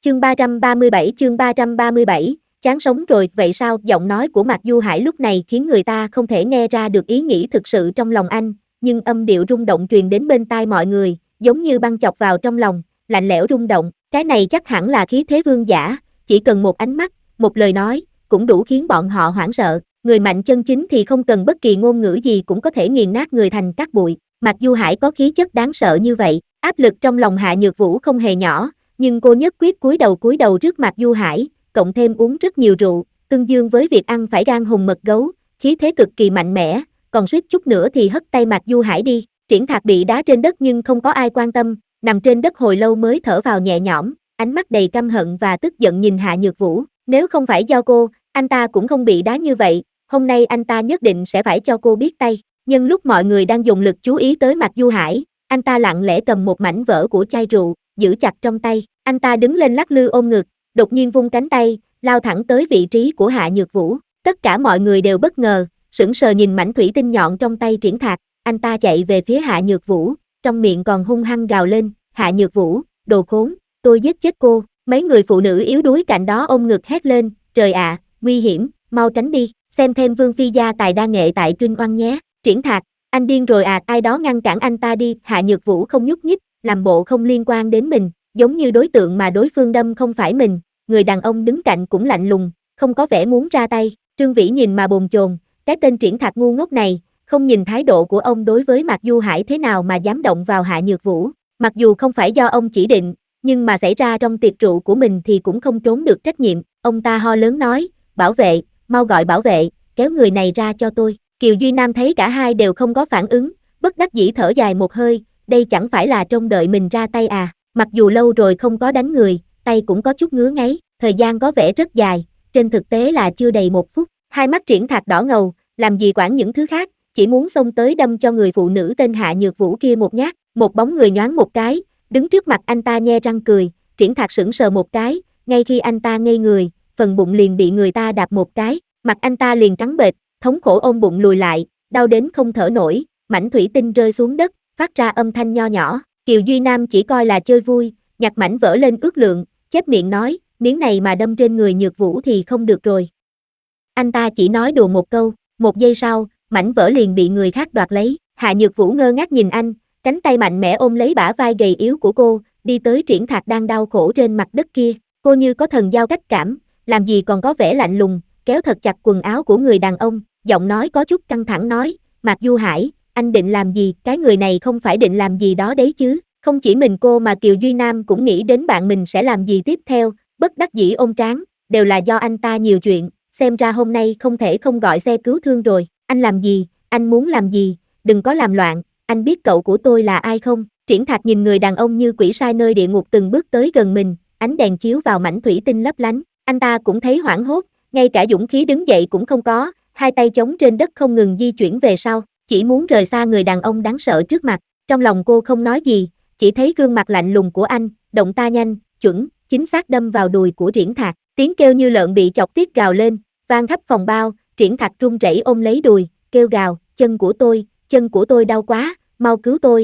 Chương 337, chán sống rồi, vậy sao? Giọng nói của Mạc Du Hải lúc này khiến người ta không thể nghe ra được ý nghĩ thực sự trong lòng anh, nhưng âm điệu rung động truyền đến bên tai mọi người, giống như băng chọc vào trong lòng, lạnh lẽo rung động, cái này chắc hẳn là khí thế vương giả, chỉ cần một ánh mắt, một lời nói, cũng đủ khiến bọn họ hoảng sợ, người mạnh chân chính thì không cần bất kỳ ngôn ngữ gì cũng có thể nghiền nát người thành cát bụi, Mạc Du Hải có khí chất đáng sợ như vậy, áp lực trong lòng Hạ Nhược Vũ không hề nhỏ. Nhưng cô nhất quyết cúi đầu trước Mạc Du Hải, cộng thêm uống rất nhiều rượu, tương dương với việc ăn phải gan hùng mật gấu, khí thế cực kỳ mạnh mẽ, còn suýt chút nữa thì hất tay Mạc Du Hải đi. Triển Thạc bị đá trên đất nhưng không có ai quan tâm, nằm trên đất hồi lâu mới thở vào nhẹ nhõm, ánh mắt đầy căm hận và tức giận nhìn Hạ Nhược Vũ. Nếu không phải do cô, anh ta cũng không bị đá như vậy, hôm nay anh ta nhất định sẽ phải cho cô biết tay. Nhưng lúc mọi người đang dùng lực chú ý tới Mạc Du Hải, anh ta lặng lẽ cầm một mảnh vỡ của chai rượu, giữ chặt trong tay. Anh ta đứng lên lắc lư ôm ngực, đột nhiên vung cánh tay, lao thẳng tới vị trí của Hạ Nhược Vũ. Tất cả mọi người đều bất ngờ, sững sờ nhìn mảnh thủy tinh nhọn trong tay Triển Thạc. Anh ta chạy về phía Hạ Nhược Vũ, trong miệng còn hung hăng gào lên, Hạ Nhược Vũ, đồ khốn, tôi giết chết cô. Mấy người phụ nữ yếu đuối cạnh đó ôm ngực hét lên, trời ạ, nguy hiểm, mau tránh đi, xem thêm Vương Phi gia tài đa nghệ tại Trinh Oan nhé. Triển Thạc, anh điên rồi à, ai đó ngăn cản anh ta đi. Hạ Nhược Vũ không nhúc nhích, làm bộ không liên quan đến mình, giống như đối tượng mà đối phương đâm không phải mình. Người đàn ông đứng cạnh cũng lạnh lùng, không có vẻ muốn ra tay. Trương Vĩ nhìn mà bồn chồn, cái tên Triển Thạc ngu ngốc này, không nhìn thái độ của ông đối với Mạc Du Hải thế nào mà dám động vào Hạ Nhược Vũ. Mặc dù không phải do ông chỉ định, nhưng mà xảy ra trong tiệc rượu của mình thì cũng không trốn được trách nhiệm. Ông ta ho lớn nói, bảo vệ, mau gọi bảo vệ, kéo người này ra cho tôi. Kiều Duy Nam thấy cả hai đều không có phản ứng, bất đắc dĩ thở dài một hơi, đây chẳng phải là trông đợi mình ra tay à. Mặc dù lâu rồi không có đánh người, tay cũng có chút ngứa ngáy, thời gian có vẻ rất dài, trên thực tế là chưa đầy 1 phút. Hai mắt Triển Thạc đỏ ngầu, làm gì quản những thứ khác, chỉ muốn xông tới đâm cho người phụ nữ tên Hạ Nhược Vũ kia một nhát. Một bóng người nhoáng một cái, đứng trước mặt anh ta nhe răng cười. Triển Thạc sững sờ một cái, ngay khi anh ta ngây người, phần bụng liền bị người ta đạp một cái, mặt anh ta liền trắng bệch, thống khổ ôm bụng lùi lại, đau đến không thở nổi, mảnh thủy tinh rơi xuống đất, phát ra âm thanh nho nhỏ. Kiều Duy Nam chỉ coi là chơi vui, nhặt mảnh vỡ lên ước lượng, chép miệng nói, miếng này mà đâm trên người Nhược Vũ thì không được rồi. Anh ta chỉ nói đùa một câu, 1 giây sau, mảnh vỡ liền bị người khác đoạt lấy. Hạ Nhược Vũ ngơ ngác nhìn anh, cánh tay mạnh mẽ ôm lấy bả vai gầy yếu của cô, đi tới Triển Thạc đang đau khổ trên mặt đất kia. Cô như có thần giao cách cảm, làm gì còn có vẻ lạnh lùng, kéo thật chặt quần áo của người đàn ông, giọng nói có chút căng thẳng nói, Mạc Du Hải, anh định làm gì? Cái người này không phải định làm gì đó đấy chứ? Không chỉ mình cô mà Kiều Duy Nam cũng nghĩ đến bạn mình sẽ làm gì tiếp theo, bất đắc dĩ ôm trán, đều là do anh ta nhiều chuyện, xem ra hôm nay không thể không gọi xe cứu thương rồi. Anh làm gì? Anh muốn làm gì? Đừng có làm loạn, anh biết cậu của tôi là ai không? Triển Thạc nhìn người đàn ông như quỷ sai nơi địa ngục từng bước tới gần mình, ánh đèn chiếu vào mảnh thủy tinh lấp lánh, anh ta cũng thấy hoảng hốt, ngay cả dũng khí đứng dậy cũng không có, hai tay chống trên đất không ngừng di chuyển về sau, chỉ muốn rời xa người đàn ông đáng sợ trước mặt. Trong lòng cô không nói gì, chỉ thấy gương mặt lạnh lùng của anh, động ta nhanh, chuẩn, chính xác đâm vào đùi của Triển Thạc, tiếng kêu như lợn bị chọc tiết gào lên, vang khắp phòng bao. Triển Thạc run rẩy ôm lấy đùi, kêu gào, chân của tôi đau quá, mau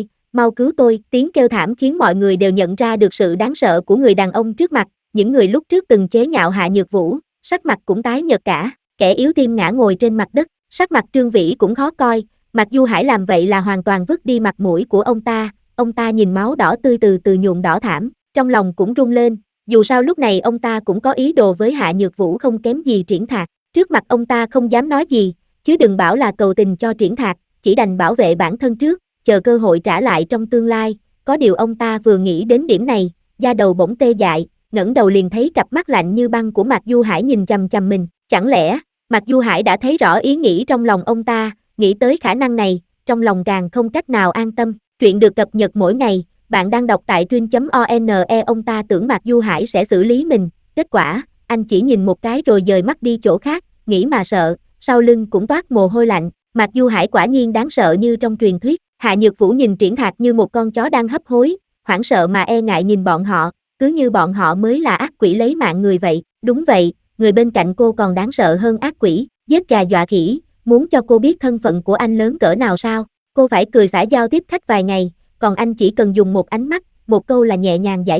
cứu tôi. Tiếng kêu thảm khiến mọi người đều nhận ra được sự đáng sợ của người đàn ông trước mặt, những người lúc trước từng chế nhạo Hạ Nhược Vũ, sắc mặt cũng tái nhợt cả, kẻ yếu tim ngã ngồi trên mặt đất, sắc mặt Trương Vĩ cũng khó coi. Mạc Du Hải làm vậy là hoàn toàn vứt đi mặt mũi của ông ta nhìn máu đỏ tươi từ từ nhuộm đỏ thảm, trong lòng cũng run lên, dù sao lúc này ông ta cũng có ý đồ với Hạ Nhược Vũ không kém gì Triển Thạc, trước mặt ông ta không dám nói gì, chứ đừng bảo là cầu tình cho Triển Thạc, chỉ đành bảo vệ bản thân trước, chờ cơ hội trả lại trong tương lai. Có điều ông ta vừa nghĩ đến điểm này, da đầu bỗng tê dại, ngẩng đầu liền thấy cặp mắt lạnh như băng của Mạc Du Hải nhìn chằm chằm mình, chẳng lẽ Mạc Du Hải đã thấy rõ ý nghĩ trong lòng ông ta? Nghĩ tới khả năng này, trong lòng càng không cách nào an tâm. Truyện được cập nhật mỗi ngày, bạn đang đọc tại truyện.one. Ông ta tưởng Mạc Du Hải sẽ xử lý mình, kết quả, anh chỉ nhìn một cái rồi dời mắt đi chỗ khác, nghĩ mà sợ, sau lưng cũng toát mồ hôi lạnh. Mạc Du Hải quả nhiên đáng sợ như trong truyền thuyết. Hạ Nhược Vũ nhìn Triển Thạc như một con chó đang hấp hối, hoảng sợ mà e ngại nhìn bọn họ, cứ như bọn họ mới là ác quỷ lấy mạng người vậy. Đúng vậy, người bên cạnh cô còn đáng sợ hơn ác quỷ, giết gà dọa khỉ, muốn cho cô biết thân phận của anh lớn cỡ nào sao? Cô phải cười xả giao tiếp khách vài ngày, còn anh chỉ cần dùng một ánh mắt, một câu là nhẹ nhàng giải quyết.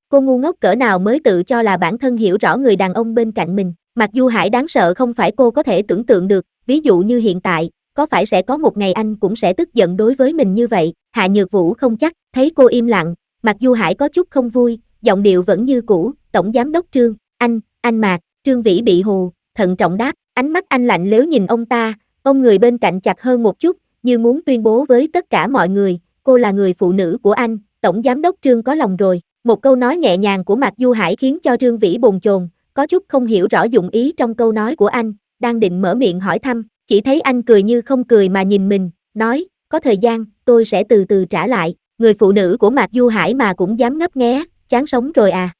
Cô ngu ngốc cỡ nào mới tự cho là bản thân hiểu rõ người đàn ông bên cạnh mình. Mặc dù Hải đáng sợ không phải cô có thể tưởng tượng được, ví dụ như hiện tại, có phải sẽ có một ngày anh cũng sẽ tức giận đối với mình như vậy. Hạ Nhược Vũ không chắc, thấy cô im lặng, Mặc dù Hải có chút không vui, giọng điệu vẫn như cũ, tổng giám đốc Trương, anh Mạc, Trương Vĩ bị hù, thận trọng đáp, ánh mắt anh lạnh lẽo nhìn ông ta, ông người bên cạnh chặt hơn một chút, như muốn tuyên bố với tất cả mọi người, cô là người phụ nữ của anh, tổng giám đốc Trương có lòng rồi. Một câu nói nhẹ nhàng của Mạc Du Hải khiến cho Trương Vĩ bồn chồn, có chút không hiểu rõ dụng ý trong câu nói của anh, đang định mở miệng hỏi thăm, chỉ thấy anh cười như không cười mà nhìn mình, nói, có thời gian, tôi sẽ từ từ trả lại. Người phụ nữ của Mạc Du Hải mà cũng dám ngấp nghé, chán sống rồi à.